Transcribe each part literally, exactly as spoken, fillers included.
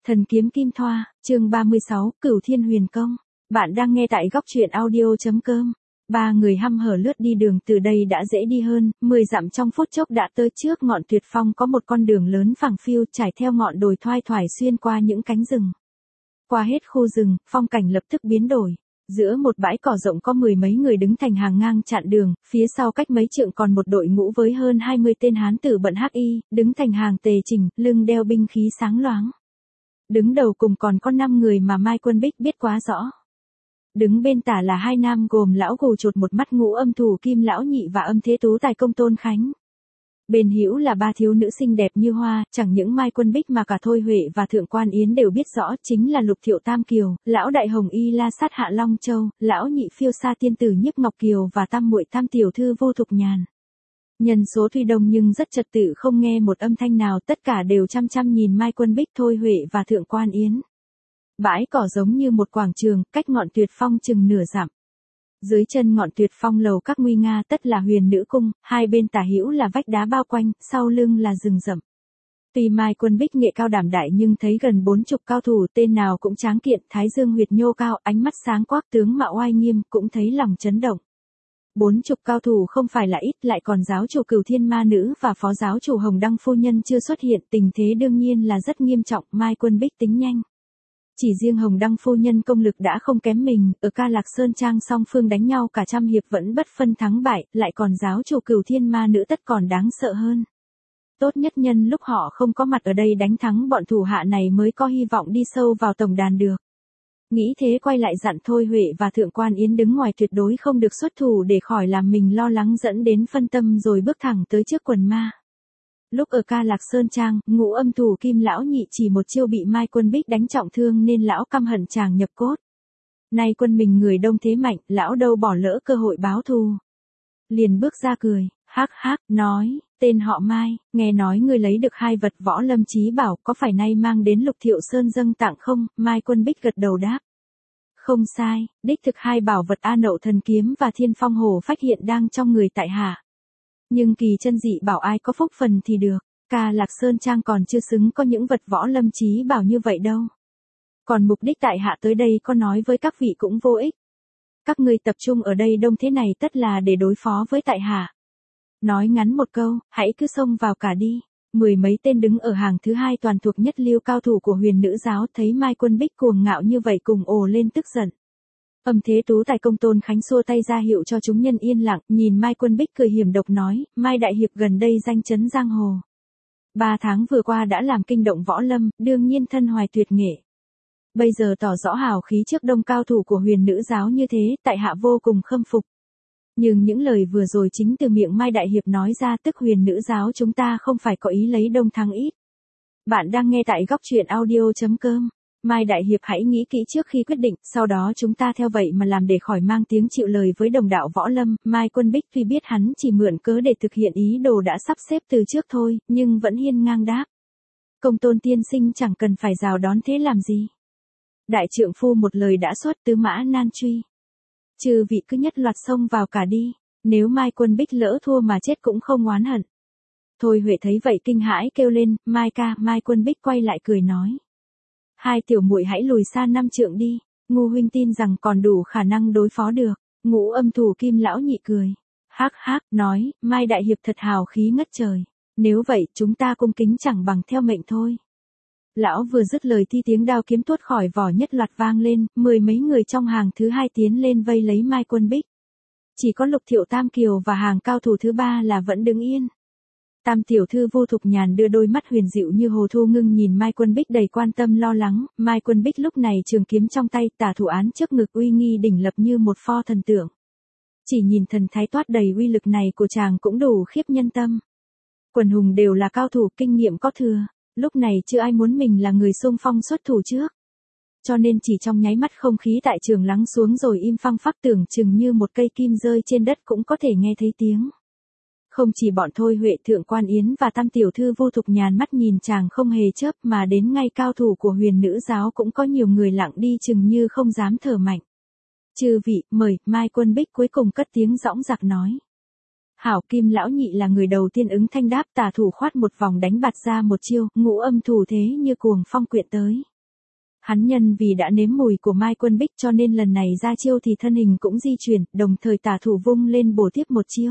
Thần kiếm kim thoa, chương ba mươi sáu, Cửu Thiên Huyền Công. Bạn đang nghe tại góc truyện audio chấm com. Ba người hăm hở lướt đi đường từ đây đã dễ đi hơn, mười dặm trong phút chốc đã tới trước ngọn tuyệt phong có một con đường lớn phẳng phiu trải theo ngọn đồi thoai thoải xuyên qua những cánh rừng. Qua hết khu rừng, phong cảnh lập tức biến đổi. Giữa một bãi cỏ rộng có mười mấy người đứng thành hàng ngang chặn đường, phía sau cách mấy trượng còn một đội ngũ với hơn hai mươi tên hán tử bận hắc y, đứng thành hàng tề chỉnh, lưng đeo binh khí sáng loáng. Đứng đầu cùng còn có năm người mà Mai Quân Bích biết quá rõ. Đứng bên tả là hai nam gồm lão gù chột một mắt Ngũ Âm Thủ Kim Lão Nhị và Âm Thế Tú Tài Công Tôn Khánh. Bên hữu là ba thiếu nữ xinh đẹp như hoa, chẳng những Mai Quân Bích mà cả Thôi Huệ và Thượng Quan Yến đều biết rõ chính là Lục Thiệu Tam Kiều, lão đại hồng y La Sát Hạ Long Châu, lão nhị phiêu sa tiên tử Nhiếp Ngọc Kiều và tam muội tam tiểu thư Vô Thục Nhàn. Nhân số tuy đông nhưng rất trật tự, không nghe một âm thanh nào, tất cả đều chăm chăm nhìn Mai Quân Bích, Thôi Huệ và Thượng Quan Yến. Bãi cỏ giống như một quảng trường, cách ngọn tuyệt phong chừng nửa dặm. Dưới chân ngọn tuyệt phong lầu các nguy nga tất là Huyền Nữ Cung, hai bên tả hữu là vách đá bao quanh, sau lưng là rừng rậm. Tuy Mai Quân Bích nghệ cao đảm đại nhưng thấy gần bốn chục cao thủ, tên nào cũng tráng kiện, thái dương huyệt nhô cao, ánh mắt sáng quắc, tướng mạo oai nghiêm, cũng thấy lòng chấn động. Bốn chục cao thủ không phải là ít, lại còn giáo chủ Cửu Thiên Ma Nữ và phó giáo chủ Hồng Đăng phu nhân chưa xuất hiện, tình thế đương nhiên là rất nghiêm trọng. Mai Quân Bích tính nhanh. Chỉ riêng Hồng Đăng phu nhân công lực đã không kém mình, ở Ca Lạc Sơn Trang song phương đánh nhau cả trăm hiệp vẫn bất phân thắng bại, lại còn giáo chủ Cửu Thiên Ma Nữ tất còn đáng sợ hơn. Tốt nhất nhân lúc họ không có mặt ở đây đánh thắng bọn thủ hạ này mới có hy vọng đi sâu vào tổng đàn được. Nghĩ thế quay lại dặn Thôi Huệ và Thượng Quan Yến đứng ngoài tuyệt đối không được xuất thủ để khỏi làm mình lo lắng dẫn đến phân tâm, rồi bước thẳng tới trước quần ma. Lúc ở Ca Lạc Sơn Trang, Ngũ Âm Thủ Kim Lão Nhị chỉ một chiêu bị Mai Quân Bích đánh trọng thương nên lão căm hận chàng nhập cốt. Nay quân mình người đông thế mạnh, lão đâu bỏ lỡ cơ hội báo thù. Liền bước ra cười, hắc hắc, nói, tên họ Mai, nghe nói ngươi lấy được hai vật võ lâm chí bảo, có phải nay mang đến Lục Thiệu Sơn dâng tặng không? Mai Quân Bích gật đầu đáp. Không sai, đích thực hai bảo vật A Nậu Thần Kiếm và Thiên Phong Hổ Phách hiện đang trong người tại hạ. Nhưng kỳ chân dị bảo ai có phúc phần thì được, Ca Lạc Sơn Trang còn chưa xứng có những vật võ lâm chí bảo như vậy đâu. Còn mục đích tại hạ tới đây có nói với các vị cũng vô ích. Các ngươi tập trung ở đây đông thế này tất là để đối phó với tại hạ. Nói ngắn một câu, hãy cứ xông vào cả đi. Mười mấy tên đứng ở hàng thứ hai toàn thuộc nhất lưu cao thủ của Huyền Nữ giáo thấy Mai Quân Bích cuồng ngạo như vậy cùng ồ lên tức giận. Âm Thế Tú Tài Công Tôn Khánh xua tay ra hiệu cho chúng nhân yên lặng, nhìn Mai Quân Bích cười hiểm độc nói, Mai Đại Hiệp gần đây danh chấn giang hồ. Ba tháng vừa qua đã làm kinh động võ lâm, đương nhiên thân hoài tuyệt nghệ. Bây giờ tỏ rõ hào khí trước đông cao thủ của Huyền Nữ giáo như thế, tại hạ vô cùng khâm phục. Nhưng những lời vừa rồi chính từ miệng Mai Đại Hiệp nói ra, tức Huyền Nữ giáo chúng ta không phải có ý lấy đông thắng ít. Bạn đang nghe tại góc truyện audio chấm com. Mai Đại Hiệp hãy nghĩ kỹ trước khi quyết định, sau đó chúng ta theo vậy mà làm để khỏi mang tiếng chịu lời với đồng đạo võ lâm. Mai Quân Bích tuy biết hắn chỉ mượn cớ để thực hiện ý đồ đã sắp xếp từ trước thôi, nhưng vẫn hiên ngang đáp. Công Tôn tiên sinh chẳng cần phải rào đón thế làm gì. Đại trượng phu một lời đã xuất, tứ mã nan truy. Chư vị cứ nhất loạt xông vào cả đi, nếu Mai Quân Bích lỡ thua mà chết cũng không oán hận. Thôi Huệ thấy vậy kinh hãi kêu lên, Mai ca. Mai Quân Bích quay lại cười nói. Hai tiểu muội hãy lùi xa năm trượng đi, Ngô huynh tin rằng còn đủ khả năng đối phó được. Ngũ Âm Thủ Kim Lão Nhị cười, hắc hắc, nói, Mai Đại Hiệp thật hào khí ngất trời. Nếu vậy chúng ta cung kính chẳng bằng theo mệnh thôi. Lão vừa dứt lời thì tiếng đao kiếm tuốt khỏi vỏ nhất loạt vang lên, mười mấy người trong hàng thứ hai tiến lên vây lấy Mai Quân Bích. Chỉ có Lục Thiệu Tam Kiều và hàng cao thủ thứ ba là vẫn đứng yên. Tam tiểu thư Vô Thục Nhàn đưa đôi mắt huyền dịu như hồ thu ngưng nhìn Mai Quân Bích đầy quan tâm lo lắng. Mai Quân Bích lúc này trường kiếm trong tay, tả thủ án trước ngực uy nghi đỉnh lập như một pho thần tượng. Chỉ nhìn thần thái toát đầy uy lực này của chàng cũng đủ khiếp nhân tâm. Quần hùng đều là cao thủ, kinh nghiệm có thừa, lúc này chưa ai muốn mình là người xung phong xuất thủ trước. Cho nên chỉ trong nháy mắt không khí tại trường lắng xuống rồi im phăng phắc, tưởng chừng như một cây kim rơi trên đất cũng có thể nghe thấy tiếng. Không chỉ bọn Thôi Huệ, Thượng Quan Yến và tam tiểu thư Vô Thục Nhàn mắt nhìn chàng không hề chớp, mà đến ngay cao thủ của Huyền Nữ giáo cũng có nhiều người lặng đi chừng như không dám thở mạnh. Chư vị, mời. Mai Quân Bích cuối cùng cất tiếng dõng dạc nói. Hảo. Kim Lão Nhị là người đầu tiên ứng thanh đáp, tả thủ khoát một vòng đánh bạt ra một chiêu, Ngũ Âm Thủ thế như cuồng phong quyện tới. Hắn nhân vì đã nếm mùi của Mai Quân Bích cho nên lần này ra chiêu thì thân hình cũng di chuyển, đồng thời tả thủ vung lên bổ tiếp một chiêu.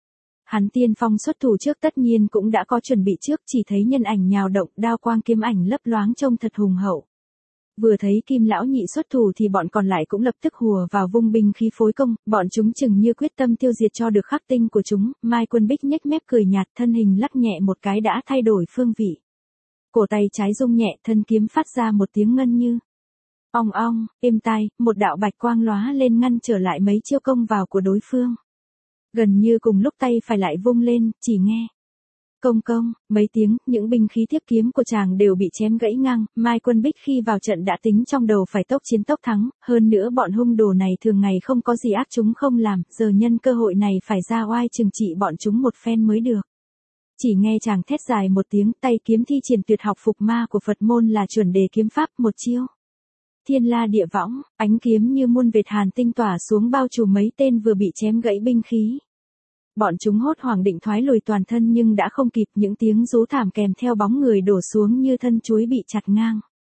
Hắn tiên phong xuất thủ trước tất nhiên cũng đã có chuẩn bị trước, chỉ thấy nhân ảnh nhào động, đao quang kiếm ảnh lấp loáng trông thật hùng hậu. Vừa thấy Kim lão nhị xuất thủ thì bọn còn lại cũng lập tức hùa vào vung binh khí phối công, bọn chúng chừng như quyết tâm tiêu diệt cho được khắc tinh của chúng. Mai Quân Bích nhếch mép cười nhạt, thân hình lắc nhẹ một cái đã thay đổi phương vị. Cổ tay trái rung nhẹ, thân kiếm phát ra một tiếng ngân như ong ong, êm tai, một đạo bạch quang lóa lên ngăn trở lại mấy chiêu công vào của đối phương. Gần như cùng lúc tay phải lại vung lên, chỉ nghe công công, mấy tiếng, những binh khí tiếp kiếm của chàng đều bị chém gãy ngang. Mai Quân Bích khi vào trận đã tính trong đầu phải tốc chiến tốc thắng, hơn nữa bọn hung đồ này thường ngày không có gì ác chúng không làm, giờ nhân cơ hội này phải ra oai trừng trị bọn chúng một phen mới được. Chỉ nghe chàng thét dài một tiếng, tay kiếm thi triển tuyệt học phục ma của Phật môn là chuẩn đề kiếm pháp, một chiêu thiên la địa võng, ánh kiếm như muôn vệt hàn tinh tỏa xuống bao trùm mấy tên vừa bị chém gãy binh khí. Bọn chúng hốt hoảng định thoái lùi toàn thân nhưng đã không kịp, những tiếng rú thảm kèm theo bóng người đổ xuống như thân chuối bị chặt ngang.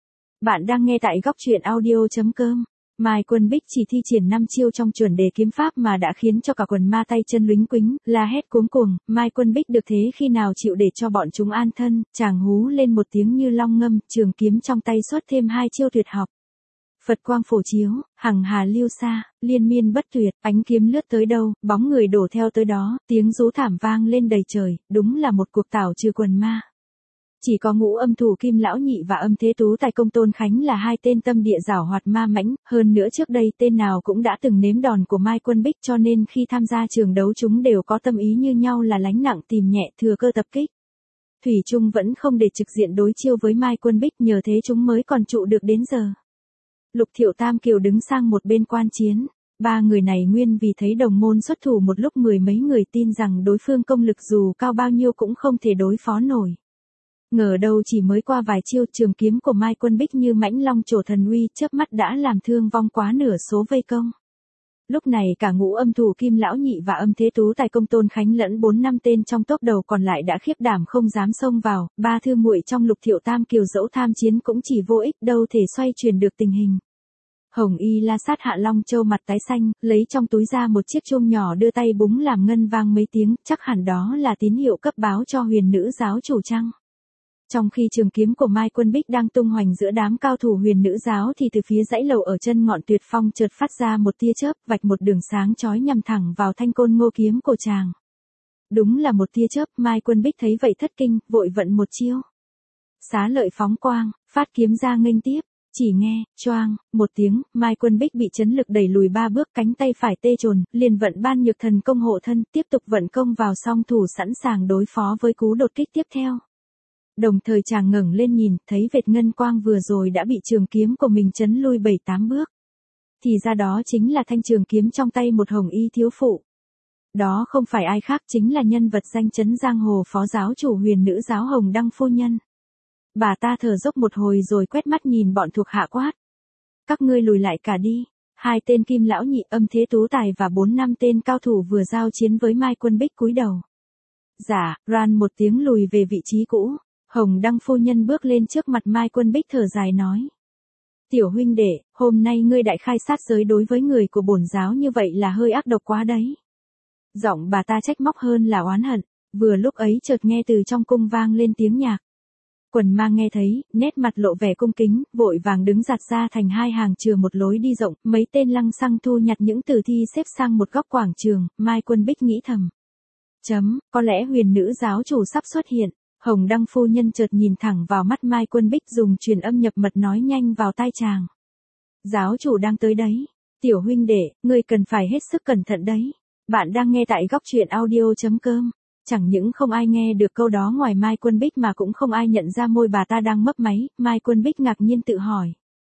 Bạn đang nghe tại góc truyện audio chấm com. Mai Quân Bích chỉ thi triển năm chiêu trong chuẩn đề kiếm pháp mà đã khiến cho cả quần ma tay chân lính quính, la hét cuống cuồng. Mai Quân Bích được thế khi nào chịu để cho bọn chúng an thân, chàng hú lên một tiếng như long ngâm, trường kiếm trong tay xuất thêm hai chiêu tuyệt học. Phật quang phổ chiếu, hằng hà lưu xa, liên miên bất tuyệt, ánh kiếm lướt tới đâu, bóng người đổ theo tới đó, tiếng rú thảm vang lên đầy trời, đúng là một cuộc tảo trừ quần ma. Chỉ có Ngũ Âm Thủ Kim lão nhị và Âm Thế Tú Tài Công Tôn Khánh là hai tên tâm địa giảo hoạt ma mãnh, hơn nữa trước đây tên nào cũng đã từng nếm đòn của Mai Quân Bích cho nên khi tham gia trường đấu chúng đều có tâm ý như nhau là lánh nặng tìm nhẹ thừa cơ tập kích. Thủy Trung vẫn không để trực diện đối chiêu với Mai Quân Bích, nhờ thế chúng mới còn trụ được đến giờ. Lục Thiệu Tam Kiều đứng sang một bên quan chiến. Ba người này nguyên vì thấy đồng môn xuất thủ một lúc mười mấy người tin rằng đối phương công lực dù cao bao nhiêu cũng không thể đối phó nổi. Ngờ đâu chỉ mới qua vài chiêu, trường kiếm của Mai Quân Bích như mãnh long trổ thần uy, chớp mắt đã làm thương vong quá nửa số vây công. Lúc này cả Ngũ Âm Thủ Kim lão nhị và Âm Thế Tú Tài Công Tôn Khánh lẫn bốn năm tên trong tốp đầu còn lại đã khiếp đảm không dám xông vào. Ba thư muội trong Lục Thiệu Tam Kiều dẫu tham chiến cũng chỉ vô ích, đâu thể xoay chuyển được tình hình. Hồng Y La Sát Hạ Long Châu mặt tái xanh, lấy trong túi ra một chiếc chuông nhỏ đưa tay búng làm ngân vang mấy tiếng, chắc hẳn đó là tín hiệu cấp báo cho huyền nữ giáo chủ chăng. Trong khi trường kiếm của Mai Quân Bích đang tung hoành giữa đám cao thủ huyền nữ giáo thì từ phía dãy lầu ở chân ngọn tuyệt phong chợt phát ra một tia chớp, vạch một đường sáng chói nhằm thẳng vào thanh côn ngô kiếm của chàng. Đúng là một tia chớp, Mai Quân Bích thấy vậy thất kinh, vội vận một chiêu xá lợi phóng quang, phát kiếm ra nghênh tiếp. Chỉ nghe, choang, một tiếng, Mai Quân Bích bị chấn lực đẩy lùi ba bước, cánh tay phải tê trồn, liền vận ban nhược thần công hộ thân, tiếp tục vận công vào song thủ sẵn sàng đối phó với cú đột kích tiếp theo. Đồng thời chàng ngẩng lên nhìn, thấy vệt ngân quang vừa rồi đã bị trường kiếm của mình chấn lui bảy tám bước. Thì ra đó chính là thanh trường kiếm trong tay một hồng y thiếu phụ. Đó không phải ai khác, chính là nhân vật danh chấn giang hồ phó giáo chủ huyền nữ giáo Hồng Đăng phu nhân. Bà ta thở dốc một hồi rồi quét mắt nhìn bọn thuộc hạ quát. Các ngươi lùi lại cả đi. Hai tên Kim lão nhị, Âm Thế Tú Tài và bốn năm tên cao thủ vừa giao chiến với Mai Quân Bích cúi đầu. Dạ, ran một tiếng lùi về vị trí cũ. Hồng Đăng phu nhân bước lên trước mặt Mai Quân Bích thở dài nói. Tiểu huynh đệ, hôm nay ngươi đại khai sát giới đối với người của bổn giáo như vậy là hơi ác độc quá đấy. Giọng bà ta trách móc hơn là oán hận. Vừa lúc ấy chợt nghe từ trong cung vang lên tiếng nhạc. Quần ma nghe thấy, nét mặt lộ vẻ cung kính, vội vàng đứng giạt ra thành hai hàng chừa một lối đi rộng, mấy tên lăng xăng thu nhặt những tử thi xếp sang một góc quảng trường. Mai Quân Bích nghĩ thầm. Chấm, có lẽ huyền nữ giáo chủ sắp xuất hiện. Hồng Đăng phu nhân chợt nhìn thẳng vào mắt Mai Quân Bích dùng truyền âm nhập mật nói nhanh vào tai chàng. Giáo chủ đang tới đấy. Tiểu huynh đệ, ngươi cần phải hết sức cẩn thận đấy. Bạn đang nghe tại góc truyện audio chấm com. Chẳng những không ai nghe được câu đó ngoài Mai Quân Bích mà cũng không ai nhận ra môi bà ta đang mấp máy. Mai Quân Bích ngạc nhiên tự hỏi.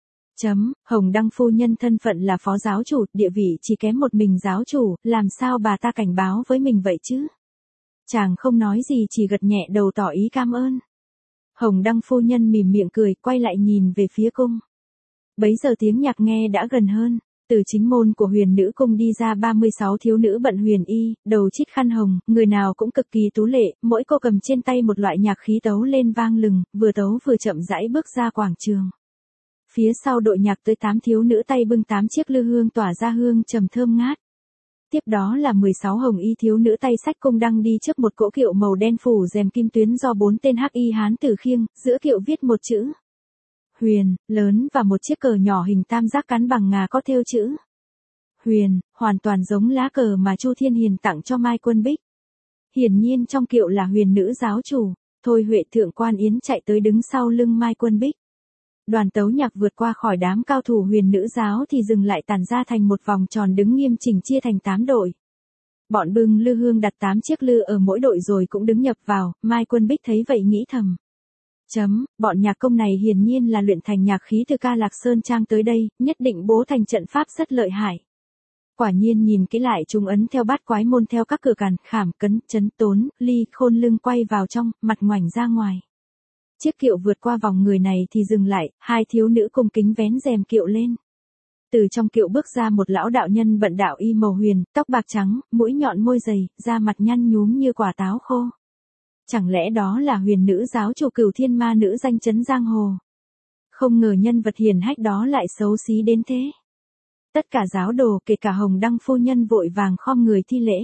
Chấm, Hồng Đăng phu nhân thân phận là phó giáo chủ, địa vị chỉ kém một mình giáo chủ, làm sao bà ta cảnh báo với mình vậy chứ? Chàng không nói gì chỉ gật nhẹ đầu tỏ ý cảm ơn. Hồng Đăng phu nhân mỉm miệng cười, quay lại nhìn về phía cung. Bấy giờ tiếng nhạc nghe đã gần hơn. Từ chính môn của huyền nữ cung đi ra ba mươi sáu thiếu nữ bận huyền y, đầu chít khăn hồng, người nào cũng cực kỳ tú lệ, mỗi cô cầm trên tay một loại nhạc khí tấu lên vang lừng, vừa tấu vừa chậm rãi bước ra quảng trường. Phía sau đội nhạc tới tám thiếu nữ tay bưng tám chiếc lư hương tỏa ra hương trầm thơm ngát. Tiếp đó là mười sáu hồng y thiếu nữ tay xách cung đăng đi trước một cỗ kiệu màu đen phủ rèm kim tuyến do bốn tên hắc y hán tử khiêng, giữa kiệu viết một chữ Huyền, lớn và một chiếc cờ nhỏ hình tam giác cắn bằng ngà có thêu chữ Huyền, hoàn toàn giống lá cờ mà Chu Thiên Hiền tặng cho Mai Quân Bích. Hiển nhiên trong kiệu là Huyền nữ giáo chủ, Thôi Huệ thượng quan yến chạy tới đứng sau lưng Mai Quân Bích. Đoàn tấu nhạc vượt qua khỏi đám cao thủ Huyền nữ giáo thì dừng lại tản ra thành một vòng tròn đứng nghiêm chỉnh chia thành tám đội. Bọn bưng lư hương đặt tám chiếc lư ở mỗi đội rồi cũng đứng nhập vào, Mai Quân Bích thấy vậy nghĩ thầm. Chấm, bọn nhạc công này hiển nhiên là luyện thành nhạc khí từ Ca Lạc Sơn Trang tới đây, nhất định bố thành trận pháp rất lợi hại. Quả nhiên nhìn kỹ lại chúng ấn theo bát quái môn theo các cửa càn, khảm, cấn, chấn, tốn, ly, khôn lưng quay vào trong, mặt ngoảnh ra ngoài. Chiếc kiệu vượt qua vòng người này thì dừng lại, hai thiếu nữ cung kính vén rèm kiệu lên. Từ trong kiệu bước ra một lão đạo nhân bận đạo y màu huyền, tóc bạc trắng, mũi nhọn môi dày, da mặt nhăn nhúm như quả táo khô. Chẳng lẽ đó là Huyền nữ giáo chủ Cửu Thiên Ma nữ danh chấn giang hồ? Không ngờ nhân vật hiền hách đó lại xấu xí đến thế. Tất cả giáo đồ kể cả Hồng Đăng phu nhân vội vàng khom người thi lễ.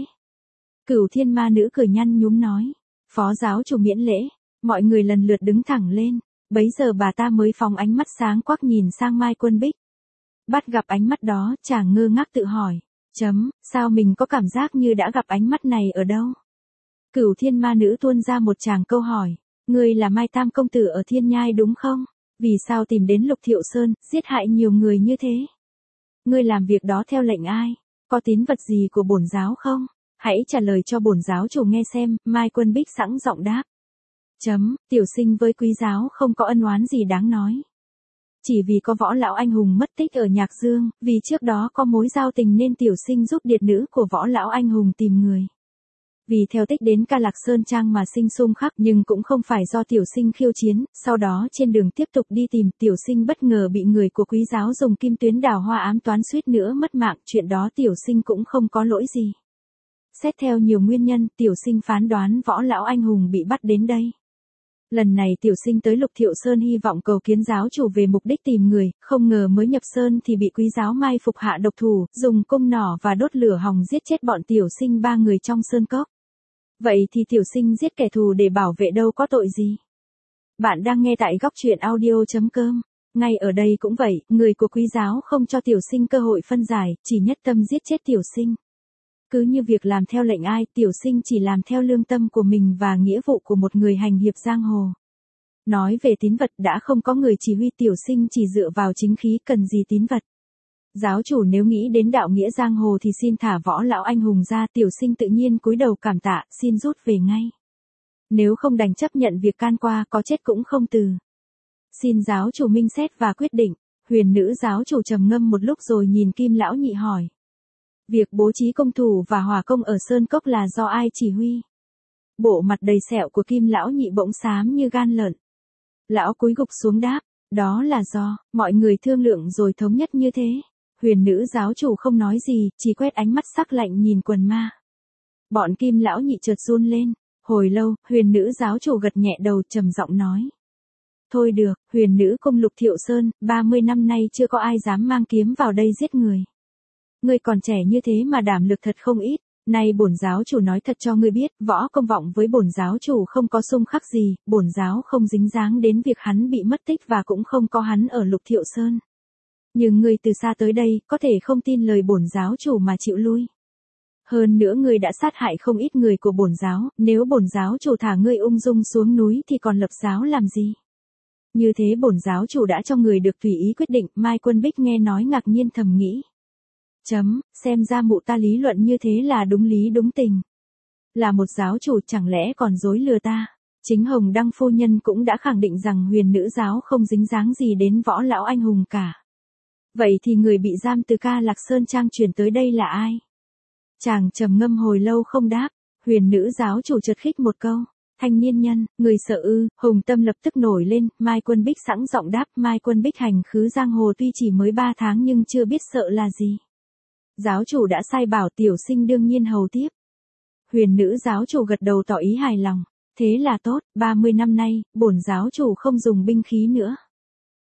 Cửu Thiên Ma nữ cười nhăn nhúm nói, phó giáo chủ miễn lễ. Mọi người lần lượt đứng thẳng lên, bấy giờ bà ta mới phóng ánh mắt sáng quắc nhìn sang Mai Quân Bích. Bắt gặp ánh mắt đó, chàng ngơ ngác tự hỏi, chấm, sao mình có cảm giác như đã gặp ánh mắt này ở đâu? Cửu Thiên Ma nữ tuôn ra một tràng câu hỏi, ngươi là Mai Tam công tử ở Thiên Nhai đúng không? Vì sao tìm đến Lục Thiệu Sơn, giết hại nhiều người như thế? Ngươi làm việc đó theo lệnh ai? Có tín vật gì của bổn giáo không? Hãy trả lời cho bổn giáo chủ nghe xem, Mai Quân Bích sẵn giọng đáp. Chấm, tiểu sinh với quý giáo không có ân oán gì đáng nói. Chỉ vì có võ lão anh hùng mất tích ở Nhạc Dương, vì trước đó có mối giao tình nên tiểu sinh giúp điệt nữ của võ lão anh hùng tìm người. Vì theo tích đến Ca Lạc Sơn Trang mà sinh xung khắc nhưng cũng không phải do tiểu sinh khiêu chiến, sau đó trên đường tiếp tục đi tìm tiểu sinh bất ngờ bị người của quý giáo dùng kim tuyến đào hoa ám toán suýt nữa mất mạng, chuyện đó tiểu sinh cũng không có lỗi gì. Xét theo nhiều nguyên nhân, tiểu sinh phán đoán võ lão anh hùng bị bắt đến đây. Lần này tiểu sinh tới Lục Thiệu Sơn hy vọng cầu kiến giáo chủ về mục đích tìm người, không ngờ mới nhập sơn thì bị quý giáo mai phục hạ độc thủ, dùng cung nỏ và đốt lửa hòng giết chết bọn tiểu sinh ba người trong sơn cốc. Vậy thì tiểu sinh giết kẻ thù để bảo vệ đâu có tội gì. Bạn đang nghe tại góc truyện audio chấm com. Ngay ở đây cũng vậy, người của quý giáo không cho tiểu sinh cơ hội phân giải, chỉ nhất tâm giết chết tiểu sinh. Cứ như việc làm theo lệnh ai, tiểu sinh chỉ làm theo lương tâm của mình và nghĩa vụ của một người hành hiệp giang hồ. Nói về tín vật đã không có người chỉ huy, tiểu sinh chỉ dựa vào chính khí, cần gì tín vật. Giáo chủ nếu nghĩ đến đạo nghĩa giang hồ thì xin thả võ lão anh hùng ra, tiểu sinh tự nhiên cúi đầu cảm tạ, xin rút về ngay. Nếu không đành chấp nhận việc can qua, có chết cũng không từ. Xin giáo chủ minh xét và quyết định. Huyền nữ giáo chủ trầm ngâm một lúc rồi nhìn Kim lão nhị hỏi. Việc bố trí công thủ và hỏa công ở Sơn Cốc là do ai chỉ huy? Bộ mặt đầy sẹo của Kim lão nhị bỗng xám như gan lợn. Lão cúi gục xuống đáp, đó là do mọi người thương lượng rồi thống nhất như thế. Huyền nữ giáo chủ không nói gì, chỉ quét ánh mắt sắc lạnh nhìn quần ma. Bọn Kim lão nhị chợt run lên. Hồi lâu, huyền nữ giáo chủ gật nhẹ đầu trầm giọng nói. Thôi được, huyền nữ cung Lục Thiệu Sơn, ba mươi năm nay chưa có ai dám mang kiếm vào đây giết người. Ngươi còn trẻ như thế mà đảm lực thật không ít, nay bổn giáo chủ nói thật cho ngươi biết, võ công vọng với bổn giáo chủ không có xung khắc gì, bổn giáo không dính dáng đến việc hắn bị mất tích và cũng không có hắn ở Lục Thiệu Sơn. Nhưng ngươi từ xa tới đây, có thể không tin lời bổn giáo chủ mà chịu lui. Hơn nữa ngươi đã sát hại không ít người của bổn giáo, nếu bổn giáo chủ thả ngươi ung dung xuống núi thì còn lập giáo làm gì? Như thế bổn giáo chủ đã cho người được tùy ý quyết định, Mai Quân Bích nghe nói ngạc nhiên thầm nghĩ. Chấm, xem ra mụ ta lý luận như thế là đúng lý đúng tình. Là một giáo chủ chẳng lẽ còn dối lừa ta. Chính Hồng Đăng phu nhân cũng đã khẳng định rằng huyền nữ giáo không dính dáng gì đến võ lão anh hùng cả. Vậy thì người bị giam từ Ca Lạc Sơn Trang chuyển tới đây là ai? Chàng trầm ngâm hồi lâu không đáp, huyền nữ giáo chủ chợt khích một câu. Thanh niên nhân, người sợ ư? Hồng Tâm lập tức nổi lên, Mai Quân Bích sẵn giọng đáp, Mai Quân Bích hành khứ giang hồ tuy chỉ mới ba tháng nhưng chưa biết sợ là gì. Giáo chủ đã sai bảo tiểu sinh đương nhiên hầu tiếp. Huyền nữ giáo chủ gật đầu tỏ ý hài lòng. Thế là tốt, ba mươi năm nay, bổn giáo chủ không dùng binh khí nữa.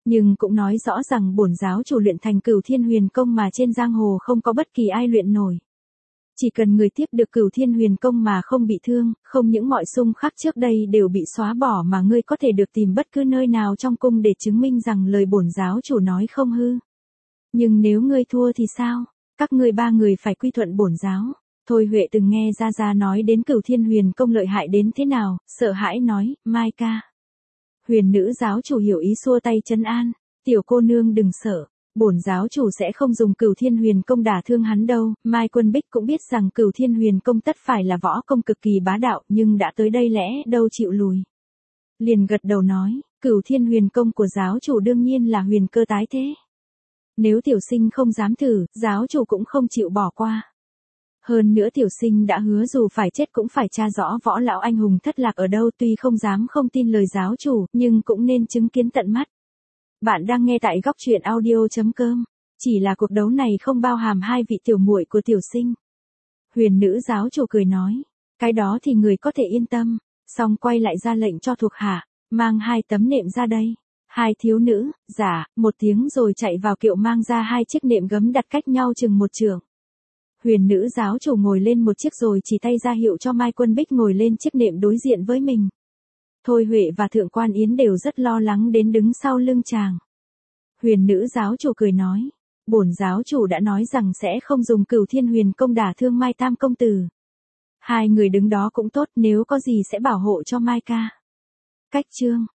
Nhưng cũng nói rõ rằng bổn giáo chủ luyện thành Cửu Thiên Huyền Công mà trên giang hồ không có bất kỳ ai luyện nổi. Chỉ cần người tiếp được Cửu Thiên Huyền Công mà không bị thương, không những mọi xung khắc trước đây đều bị xóa bỏ mà ngươi có thể được tìm bất cứ nơi nào trong cung để chứng minh rằng lời bổn giáo chủ nói không hư. Nhưng nếu ngươi thua thì sao? Các ngươi ba người phải quy thuận bổn giáo. Thôi Huệ từng nghe Gia Gia nói đến Cửu Thiên Huyền Công lợi hại đến thế nào, sợ hãi nói, Mai ca. Huyền nữ giáo chủ hiểu ý xua tay trấn an, tiểu cô nương đừng sợ, bổn giáo chủ sẽ không dùng Cửu Thiên Huyền Công đả thương hắn đâu. Mai Quân Bích cũng biết rằng Cửu Thiên Huyền Công tất phải là võ công cực kỳ bá đạo, nhưng đã tới đây lẽ đâu chịu lùi. Liền gật đầu nói, Cửu Thiên Huyền Công của giáo chủ đương nhiên là huyền cơ tái thế. Nếu tiểu sinh không dám thử, giáo chủ cũng không chịu bỏ qua. Hơn nữa tiểu sinh đã hứa dù phải chết cũng phải tra rõ võ lão anh hùng thất lạc ở đâu, tuy không dám không tin lời giáo chủ, nhưng cũng nên chứng kiến tận mắt. Bạn đang nghe tại góc truyện audio chấm com. Chỉ là cuộc đấu này không bao hàm hai vị tiểu muội của tiểu sinh. Huyền nữ giáo chủ cười nói, cái đó thì người có thể yên tâm. Xong quay lại ra lệnh cho thuộc hạ, mang hai tấm nệm ra đây. Hai thiếu nữ, giả, một tiếng rồi chạy vào kiệu mang ra hai chiếc nệm gấm đặt cách nhau chừng một trượng. Huyền nữ giáo chủ ngồi lên một chiếc rồi chỉ tay ra hiệu cho Mai Quân Bích ngồi lên chiếc nệm đối diện với mình. Thôi Huệ và Thượng Quan Yến đều rất lo lắng đến đứng sau lưng chàng. Huyền nữ giáo chủ cười nói, bổn giáo chủ đã nói rằng sẽ không dùng Cửu Thiên Huyền Công đả thương Mai Tam công tử. Hai người đứng đó cũng tốt, nếu có gì sẽ bảo hộ cho Mai ca. Cách chương